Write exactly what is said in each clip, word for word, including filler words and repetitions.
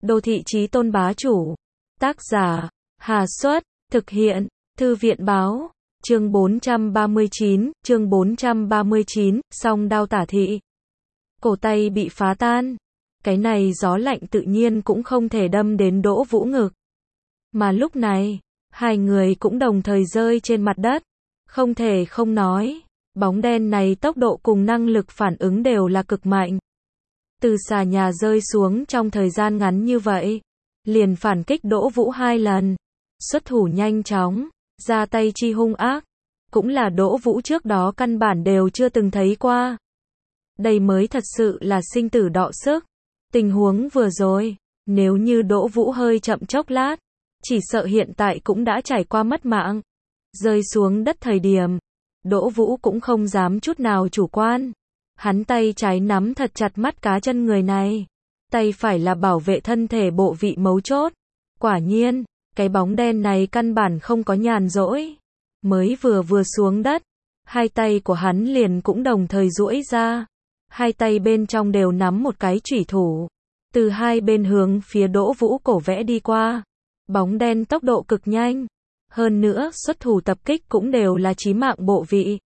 Đô thị chí tôn bá chủ. Tác giả, Hà Xuất, thực hiện, Thư viện báo, chương bốn trăm ba mươi chín, chương bốn trăm ba mươi chín, song đao tả thị. Cổ tay bị phá tan. Cái này gió lạnh tự nhiên cũng không thể đâm đến Đỗ Vũ ngực. Mà lúc này, hai người cũng đồng thời rơi trên mặt đất. Không thể không nói, bóng đen này tốc độ cùng năng lực phản ứng đều là cực mạnh. Từ xà nhà rơi xuống trong thời gian ngắn như vậy, liền phản kích Đỗ Vũ hai lần. Xuất thủ nhanh chóng, ra tay chi hung ác, cũng là Đỗ Vũ trước đó căn bản đều chưa từng thấy qua. Đây mới thật sự là sinh tử đọ sức. Tình huống vừa rồi, nếu như Đỗ Vũ hơi chậm chốc lát, chỉ sợ hiện tại cũng đã trải qua mất mạng. Rơi xuống đất thời điểm, Đỗ Vũ cũng không dám chút nào chủ quan. Hắn tay trái nắm thật chặt mắt cá chân người này, tay phải là bảo vệ thân thể bộ vị mấu chốt. Quả nhiên, cái bóng đen này căn bản không có nhàn rỗi. Mới vừa vừa xuống đất, hai tay của hắn liền cũng đồng thời duỗi ra. Hai tay bên trong đều nắm một cái chủy thủ, từ hai bên hướng phía Đỗ Vũ cổ vẽ đi qua. Bóng đen tốc độ cực nhanh, hơn nữa xuất thủ tập kích cũng đều là chí mạng bộ vị.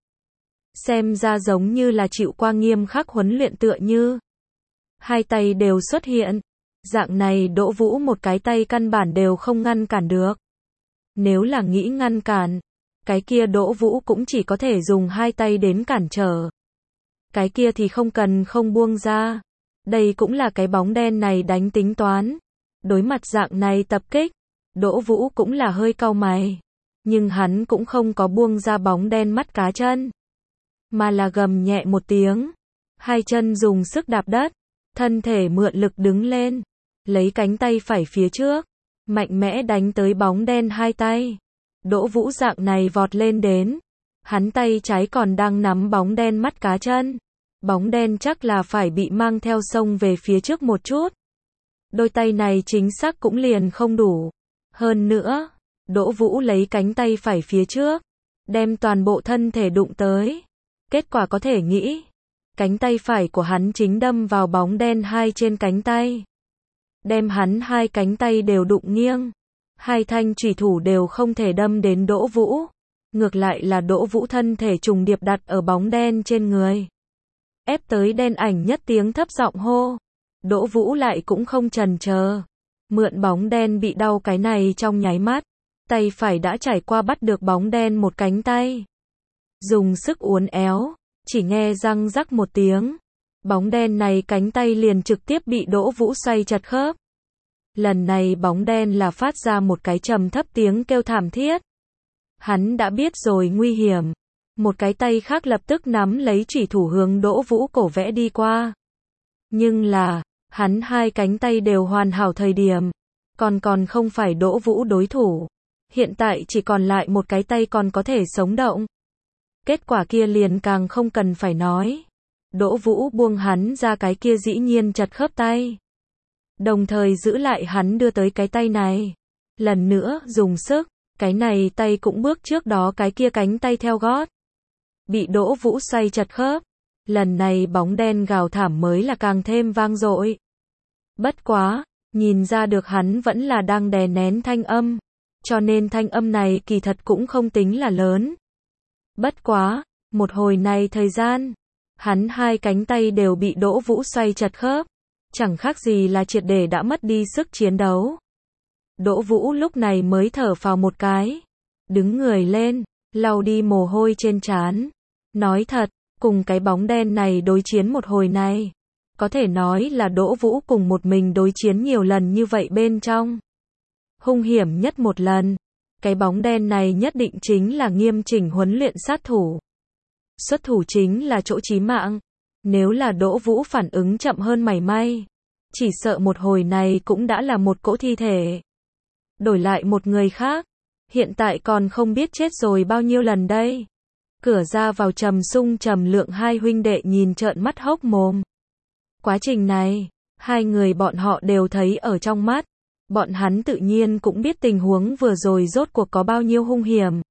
Xem ra giống như là chịu qua nghiêm khắc huấn luyện tựa như. Hai tay đều xuất hiện, dạng này Đỗ Vũ một cái tay căn bản đều không ngăn cản được. Nếu là nghĩ ngăn cản, cái kia Đỗ Vũ cũng chỉ có thể dùng hai tay đến cản trở. Cái kia thì không cần không buông ra. Đây cũng là cái bóng đen này đánh tính toán. Đối mặt dạng này tập kích, Đỗ Vũ cũng là hơi cau mày. Nhưng hắn cũng không có buông ra bóng đen mắt cá chân, mà là gầm nhẹ một tiếng. Hai chân dùng sức đạp đất, thân thể mượn lực đứng lên, lấy cánh tay phải phía trước, mạnh mẽ đánh tới bóng đen hai tay. Đỗ Vũ dạng này vọt lên đến, hắn tay trái còn đang nắm bóng đen mắt cá chân. Bóng đen chắc là phải bị mang theo sông về phía trước một chút. Đôi tay này chính xác cũng liền không đủ. Hơn nữa, Đỗ Vũ lấy cánh tay phải phía trước, đem toàn bộ thân thể đụng tới. Kết quả có thể nghĩ, cánh tay phải của hắn chính đâm vào bóng đen hai trên cánh tay, đem hắn hai cánh tay đều đụng nghiêng. Hai thanh chủy thủ đều không thể đâm đến Đỗ Vũ, ngược lại là Đỗ Vũ thân thể trùng điệp đặt ở bóng đen trên người. Ép tới đen ảnh nhất tiếng thấp giọng hô. Đỗ Vũ lại cũng không chần chờ, mượn bóng đen bị đau cái này trong nháy mắt, tay phải đã trải qua bắt được bóng đen một cánh tay. Dùng sức uốn éo, chỉ nghe răng rắc một tiếng, bóng đen này cánh tay liền trực tiếp bị Đỗ Vũ xoay chật khớp. Lần này bóng đen là phát ra một cái trầm thấp tiếng kêu thảm thiết. Hắn đã biết rồi nguy hiểm. Một cái tay khác lập tức nắm lấy chủy thủ hướng Đỗ Vũ cổ vẽ đi qua. Nhưng là, hắn hai cánh tay đều hoàn hảo thời điểm, còn còn không phải Đỗ Vũ đối thủ. Hiện tại chỉ còn lại một cái tay còn có thể sống động. Kết quả kia liền càng không cần phải nói. Đỗ Vũ buông hắn ra cái kia dĩ nhiên chật khớp tay, đồng thời giữ lại hắn đưa tới cái tay này. Lần nữa dùng sức, cái này tay cũng bước trước đó cái kia cánh tay theo gót, bị Đỗ Vũ xoay chật khớp. Lần này bóng đen gào thảm mới là càng thêm vang dội. Bất quá, nhìn ra được hắn vẫn là đang đè nén thanh âm, cho nên thanh âm này kỳ thật cũng không tính là lớn. Bất quá, một hồi này thời gian, hắn hai cánh tay đều bị Đỗ Vũ xoay chật khớp, chẳng khác gì là triệt để đã mất đi sức chiến đấu. Đỗ Vũ lúc này mới thở phào một cái, đứng người lên, lau đi mồ hôi trên trán. Nói thật, cùng cái bóng đen này đối chiến một hồi này, có thể nói là Đỗ Vũ cùng một mình đối chiến nhiều lần như vậy bên trong. Hung hiểm nhất một lần, cái bóng đen này nhất định chính là nghiêm chỉnh huấn luyện sát thủ. Xuất thủ chính là chỗ chí mạng. Nếu là Đỗ Vũ phản ứng chậm hơn mảy may, chỉ sợ một hồi này cũng đã là một cỗ thi thể. Đổi lại một người khác, hiện tại còn không biết chết rồi bao nhiêu lần đây. Cửa ra vào Trầm Sung Trầm Lượng hai huynh đệ nhìn trợn mắt hốc mồm. Quá trình này, hai người bọn họ đều thấy ở trong mắt. Bọn hắn tự nhiên cũng biết tình huống vừa rồi rốt cuộc có bao nhiêu hung hiểm.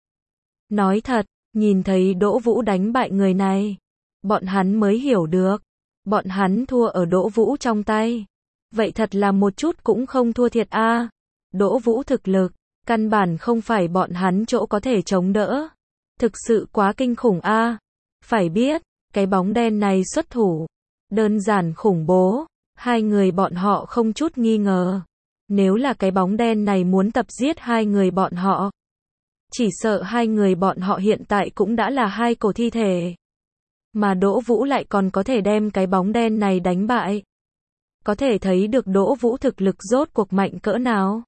Nói thật, nhìn thấy Đỗ Vũ đánh bại người này, bọn hắn mới hiểu được, bọn hắn thua ở Đỗ Vũ trong tay. vậy thật là một chút cũng không thua thiệt a. Đỗ Vũ thực lực, căn bản không phải bọn hắn chỗ có thể chống đỡ. Thực sự quá kinh khủng a. Phải biết, cái bóng đen này xuất thủ, đơn giản khủng bố, hai người bọn họ không chút nghi ngờ. Nếu là cái bóng đen này muốn tập giết hai người bọn họ, chỉ sợ hai người bọn họ hiện tại cũng đã là hai cổ thi thể. Mà Đỗ Vũ lại còn có thể đem cái bóng đen này đánh bại. Có thể thấy được Đỗ Vũ thực lực rốt cuộc mạnh cỡ nào.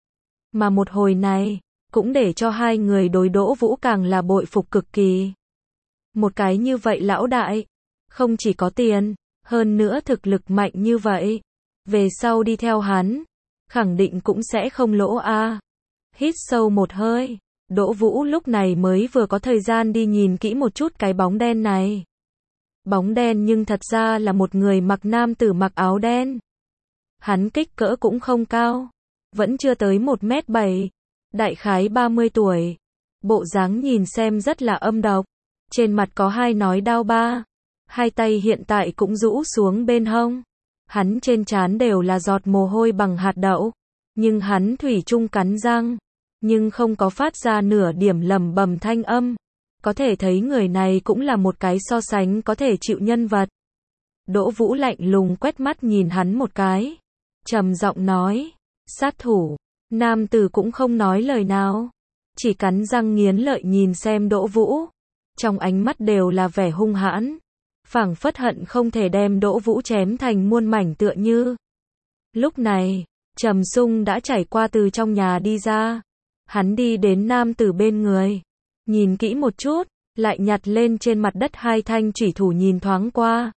Mà một hồi này, cũng để cho hai người đối Đỗ Vũ càng là bội phục cực kỳ. Một cái như vậy lão đại, không chỉ có tiền, hơn nữa thực lực mạnh như vậy. Về sau đi theo hắn, khẳng định cũng sẽ không lỗ a. Hít sâu một hơi, Đỗ Vũ lúc này mới vừa có thời gian đi nhìn kỹ một chút cái bóng đen này. Bóng đen nhưng thật ra là một người mặc nam tử mặc áo đen. Hắn kích cỡ cũng không cao, vẫn chưa tới một mét bảy, đại khái ba mươi tuổi. Bộ dáng nhìn xem rất là âm độc, trên mặt có hai nói đao ba, hai tay hiện tại cũng rũ xuống bên hông. Hắn trên trán đều là giọt mồ hôi bằng hạt đậu, nhưng hắn thủy chung cắn răng, nhưng không có phát ra nửa điểm lẩm bẩm thanh âm. Có thể thấy người này cũng là một cái so sánh có thể chịu nhân vật. Đỗ Vũ lạnh lùng quét mắt nhìn hắn một cái, trầm giọng nói, sát thủ. Nam tử cũng không nói lời nào, chỉ cắn răng nghiến lợi nhìn xem Đỗ Vũ, trong ánh mắt đều là vẻ hung hãn, phảng phất hận không thể đem Đỗ Vũ chém thành muôn mảnh tựa như. Lúc này, Trầm Sung đã trải qua từ trong nhà đi ra, hắn đi đến nam tử bên người, nhìn kỹ một chút, lại nhặt lên trên mặt đất hai thanh chủy thủ nhìn thoáng qua.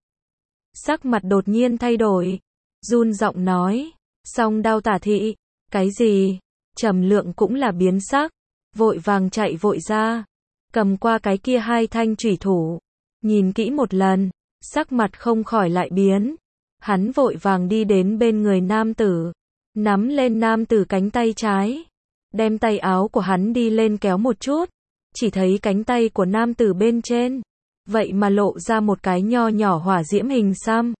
Sắc mặt đột nhiên thay đổi, run giọng nói, song đao tả thị. Cái gì? Trầm Lượng cũng là biến sắc, vội vàng chạy vội ra, cầm qua cái kia hai thanh chủy thủ, nhìn kỹ một lần, sắc mặt không khỏi lại biến. Hắn vội vàng đi đến bên người nam tử, nắm lên nam tử cánh tay trái, đem tay áo của hắn đi lên kéo một chút, chỉ thấy cánh tay của nam tử bên trên, vậy mà lộ ra một cái nho nhỏ hỏa diễm hình xăm.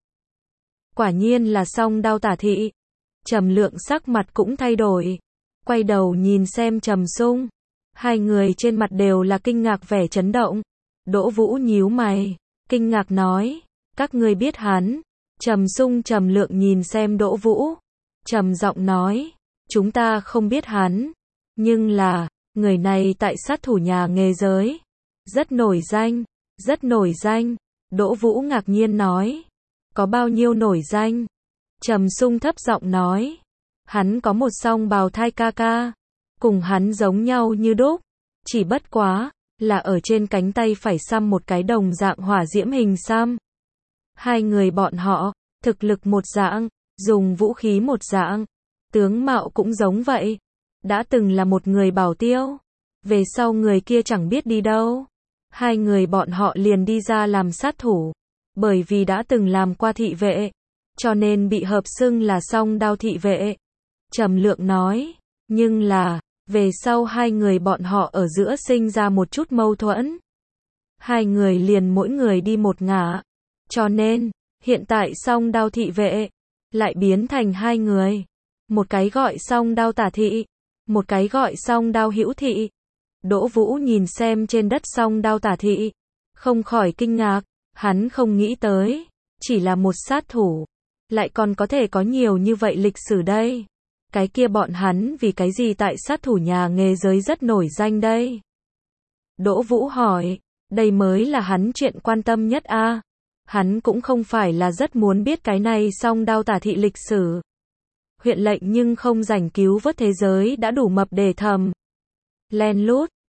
Quả nhiên là song đao tả thị. Trầm Lượng sắc mặt cũng thay đổi, quay đầu nhìn xem Trầm Sung, hai người trên mặt đều là kinh ngạc vẻ chấn động. Đỗ Vũ nhíu mày, kinh ngạc nói, các ngươi biết hắn? Trầm Sung Trầm Lượng nhìn xem Đỗ Vũ, trầm giọng nói, chúng ta không biết hắn, nhưng là, người này tại sát thủ nhà nghề giới, rất nổi danh, rất nổi danh. Đỗ Vũ ngạc nhiên nói, có bao nhiêu nổi danh? Trầm Sung thấp giọng nói, hắn có một song bào thai ca ca, cùng hắn giống nhau như đúc, chỉ bất quá, là ở trên cánh tay phải xăm một cái đồng dạng hỏa diễm hình xăm. Hai người bọn họ, thực lực một dạng, dùng vũ khí một dạng, tướng mạo cũng giống vậy, đã từng là một người bảo tiêu, về sau người kia chẳng biết đi đâu, hai người bọn họ liền đi ra làm sát thủ, bởi vì đã từng làm qua thị vệ, cho nên bị hợp xưng là song đao thị vệ. Trầm Lượng nói, nhưng là, về sau hai người bọn họ ở giữa sinh ra một chút mâu thuẫn. Hai người liền mỗi người đi một ngả, cho nên, hiện tại song đao thị vệ, lại biến thành hai người. Một cái gọi song đao tả thị, một cái gọi song đao hữu thị. Đỗ Vũ nhìn xem trên đất song đao tả thị, không khỏi kinh ngạc, hắn không nghĩ tới, chỉ là một sát thủ, lại còn có thể có nhiều như vậy lịch sử đây. Cái kia bọn hắn vì cái gì tại sát thủ nhà nghề giới rất nổi danh đây? Đỗ Vũ hỏi, đây mới là hắn chuyện quan tâm nhất a. À? Hắn cũng không phải là rất muốn biết cái này song đao tả thị lịch sử. Huyện lệnh nhưng không rảnh cứu vớt thế giới đã đủ mập để thầm. Len lút,